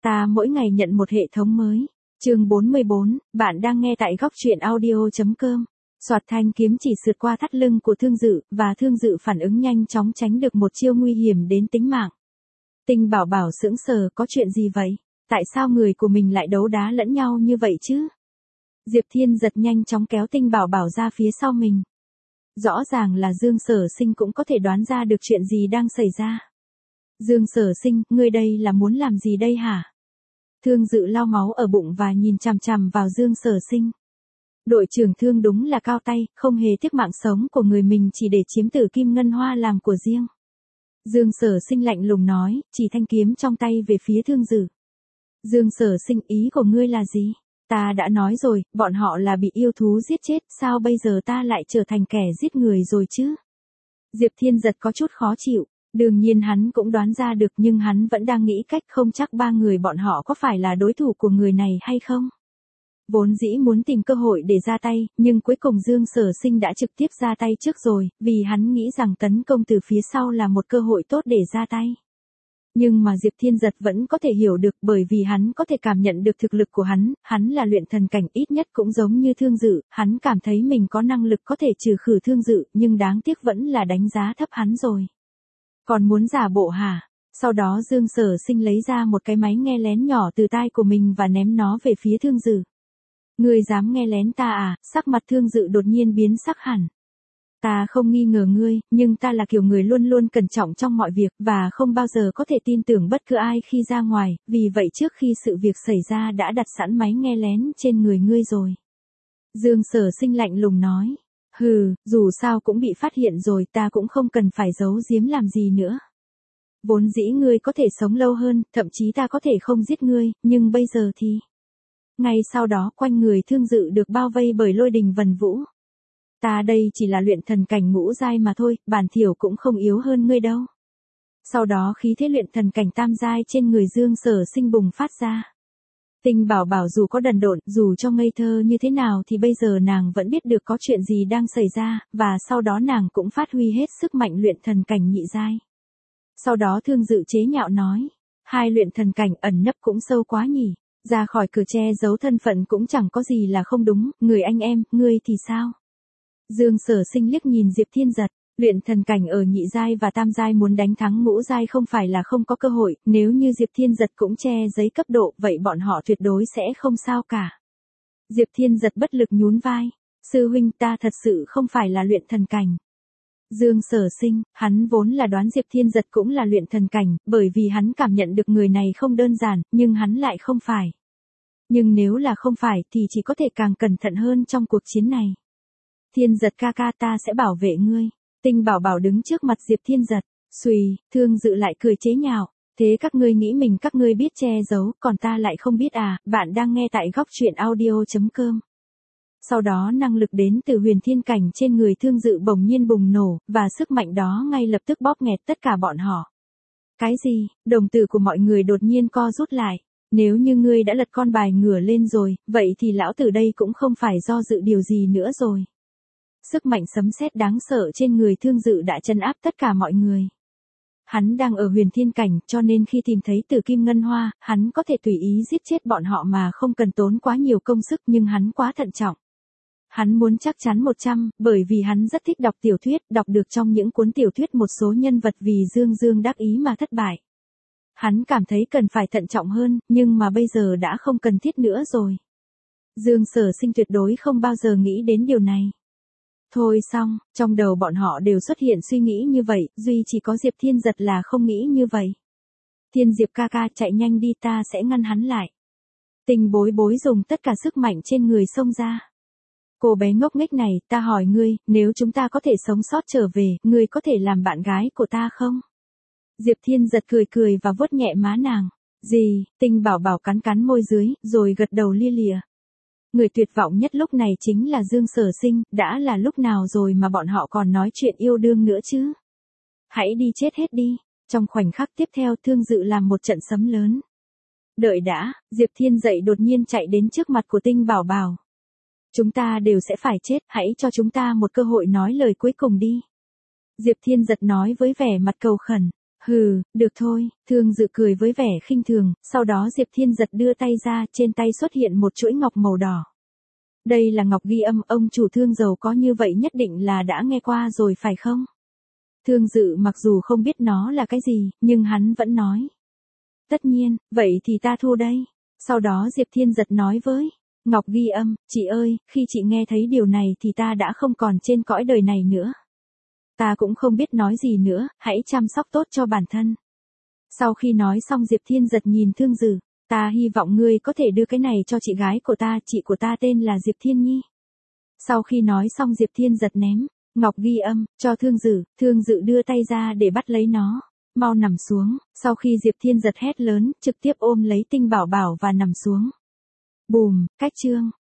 Ta mỗi ngày nhận một hệ thống mới. Chương 44, bạn đang nghe tại góc truyện audio.com. Soạt thanh kiếm chỉ sượt qua thắt lưng của Thương Dự, và Thương Dự phản ứng nhanh chóng tránh được một chiêu nguy hiểm đến tính mạng. Tinh Bảo Bảo sững sờ, có chuyện gì vậy? Tại sao người của mình lại đấu đá lẫn nhau như vậy chứ? Diệp Thiên giật nhanh chóng kéo Tinh Bảo Bảo ra phía sau mình. Rõ ràng là Dương Sở Sinh cũng có thể đoán ra được chuyện gì đang xảy ra. Dương Sở Sinh, ngươi đây là muốn làm gì đây hả? Thương Dự lau máu ở bụng và nhìn chằm chằm vào Dương Sở Sinh. Đội trưởng Thương đúng là cao tay, không hề tiếc mạng sống của người mình chỉ để chiếm Tử Kim Ngân Hoa làm của riêng. Dương Sở Sinh lạnh lùng nói, chỉ thanh kiếm trong tay về phía Thương Dự. Dương Sở Sinh, ý của ngươi là gì? Ta đã nói rồi, bọn họ là bị yêu thú giết chết, sao bây giờ ta lại trở thành kẻ giết người rồi chứ? Diệp Thiên giật có chút khó chịu. Đương nhiên hắn cũng đoán ra được, nhưng hắn vẫn đang nghĩ cách không chắc ba người bọn họ có phải là đối thủ của người này hay không. Vốn dĩ muốn tìm cơ hội để ra tay, nhưng cuối cùng Dương Sở Sinh đã trực tiếp ra tay trước rồi, vì hắn nghĩ rằng tấn công từ phía sau là một cơ hội tốt để ra tay. Nhưng mà Diệp Thiên giật vẫn có thể hiểu được, bởi vì hắn có thể cảm nhận được thực lực của hắn là luyện thần cảnh, ít nhất cũng giống như Thương Dự, hắn cảm thấy mình có năng lực có thể trừ khử Thương Dự, nhưng đáng tiếc vẫn là đánh giá thấp hắn rồi. Còn muốn giả bộ hả? Sau đó Dương Sở Sinh lấy ra một cái máy nghe lén nhỏ từ tai của mình và ném nó về phía Thương Dự. Ngươi dám nghe lén ta à? Sắc mặt Thương Dự đột nhiên biến sắc hẳn. Ta không nghi ngờ ngươi, nhưng ta là kiểu người luôn luôn cẩn trọng trong mọi việc, và không bao giờ có thể tin tưởng bất cứ ai khi ra ngoài, vì vậy trước khi sự việc xảy ra đã đặt sẵn máy nghe lén trên người ngươi rồi. Dương Sở Sinh lạnh lùng nói. Hừ, dù sao cũng bị phát hiện rồi, ta cũng không cần phải giấu giếm làm gì nữa. Vốn dĩ ngươi có thể sống lâu hơn, thậm chí ta có thể không giết ngươi, nhưng bây giờ thì... Ngay sau đó quanh người Thương Dự được bao vây bởi lôi đình vần vũ. Ta đây chỉ là luyện thần cảnh ngũ giai mà thôi, bản thiểu cũng không yếu hơn ngươi đâu. Sau đó khí thế luyện thần cảnh tam giai trên người Dương Sở Sinh bùng phát ra. Tinh Bảo Bảo dù có đần độn, dù cho ngây thơ như thế nào thì bây giờ nàng vẫn biết được có chuyện gì đang xảy ra, và sau đó nàng cũng phát huy hết sức mạnh luyện thần cảnh nhị giai. Sau đó Thương Dự chế nhạo nói, hai luyện thần cảnh ẩn nấp cũng sâu quá nhỉ, ra khỏi cửa che giấu thân phận cũng chẳng có gì là không đúng, người anh em, ngươi thì sao? Dương Sở Sinh liếc nhìn Diệp Thiên giật. Luyện thần cảnh ở nhị giai và tam giai muốn đánh thắng ngũ giai không phải là không có cơ hội, nếu như Diệp Thiên giật cũng che giấy cấp độ, vậy bọn họ tuyệt đối sẽ không sao cả. Diệp Thiên giật bất lực nhún vai. Sư huynh, ta thật sự không phải là luyện thần cảnh. Dương Sở Sinh, hắn vốn là đoán Diệp Thiên giật cũng là luyện thần cảnh, bởi vì hắn cảm nhận được người này không đơn giản, nhưng hắn lại không phải. Nhưng nếu là không phải thì chỉ có thể càng cẩn thận hơn trong cuộc chiến này. Thiên giật ca ca, ta sẽ bảo vệ ngươi. Tinh Bảo Bảo đứng trước mặt Diệp Thiên giật. Xùy, Thương Dự lại cười chế nhạo. Thế các ngươi nghĩ mình các ngươi biết che giấu, còn ta lại không biết à? Bạn đang nghe tại góc truyện audio.com. Sau đó năng lực đến từ huyền thiên cảnh trên người Thương Dự bỗng nhiên bùng nổ, và sức mạnh đó ngay lập tức bóp nghẹt tất cả bọn họ. Cái gì? Đồng tử của mọi người đột nhiên co rút lại. Nếu như ngươi đã lật con bài ngửa lên rồi, vậy thì lão tử đây cũng không phải do dự điều gì nữa rồi. Sức mạnh sấm sét đáng sợ trên người Thương Dự đã trấn áp tất cả mọi người. Hắn đang ở huyền thiên cảnh, cho nên khi tìm thấy Tử Kim Ngân Hoa, hắn có thể tùy ý giết chết bọn họ mà không cần tốn quá nhiều công sức, nhưng hắn quá thận trọng. Hắn muốn chắc chắn 100, bởi vì hắn rất thích đọc tiểu thuyết, đọc được trong những cuốn tiểu thuyết một số nhân vật vì Dương đắc ý mà thất bại. Hắn cảm thấy cần phải thận trọng hơn, nhưng mà bây giờ đã không cần thiết nữa rồi. Dương Sở Sinh tuyệt đối không bao giờ nghĩ đến điều này. Thôi xong, trong đầu bọn họ đều xuất hiện suy nghĩ như vậy, duy chỉ có Diệp Thiên giật là không nghĩ như vậy. Thiên Diệp ca ca, chạy nhanh đi, ta sẽ ngăn hắn lại. Tình Bối Bối dùng tất cả sức mạnh trên người xông ra. Cô bé ngốc nghếch này, ta hỏi ngươi, nếu chúng ta có thể sống sót trở về, ngươi có thể làm bạn gái của ta không? Diệp Thiên giật cười cười và vuốt nhẹ má nàng. Gì? Tinh Bảo Bảo cắn cắn môi dưới, rồi gật đầu lia lịa. Người tuyệt vọng nhất lúc này chính là Dương Sở Sinh, đã là lúc nào rồi mà bọn họ còn nói chuyện yêu đương nữa chứ? Hãy đi chết hết đi. Trong khoảnh khắc tiếp theo Thương Dự làm một trận sấm lớn. Đợi đã, Diệp Thiên dậy đột nhiên chạy đến trước mặt của Tinh Bảo Bảo. Chúng ta đều sẽ phải chết, hãy cho chúng ta một cơ hội nói lời cuối cùng đi. Diệp Thiên giật nói với vẻ mặt cầu khẩn. Hừ, được thôi, Thương Dự cười với vẻ khinh thường, sau đó Diệp Thiên Giật đưa tay ra, trên tay xuất hiện một chuỗi ngọc màu đỏ. Đây là ngọc ghi âm, ông chủ Thương giàu có như vậy nhất định là đã nghe qua rồi phải không? Thương Dự mặc dù không biết nó là cái gì, nhưng hắn vẫn nói. Tất nhiên, vậy thì ta thu đây. Sau đó Diệp Thiên Giật nói với Ngọc ghi âm, chị ơi, khi chị nghe thấy điều này thì ta đã không còn trên cõi đời này nữa. Ta cũng không biết nói gì nữa, hãy chăm sóc tốt cho bản thân. Sau khi nói xong Diệp Thiên Giật nhìn Thương Dự, ta hy vọng ngươi có thể đưa cái này cho chị gái của ta, chị của ta tên là Diệp Thiên Nhi. Sau khi nói xong Diệp Thiên Giật ném ngọc ghi âm cho Thương Dự đưa tay ra để bắt lấy nó. Mau nằm xuống, sau khi Diệp Thiên Giật hét lớn, trực tiếp ôm lấy Tinh Bảo Bảo và nằm xuống. Bùm, cách chương.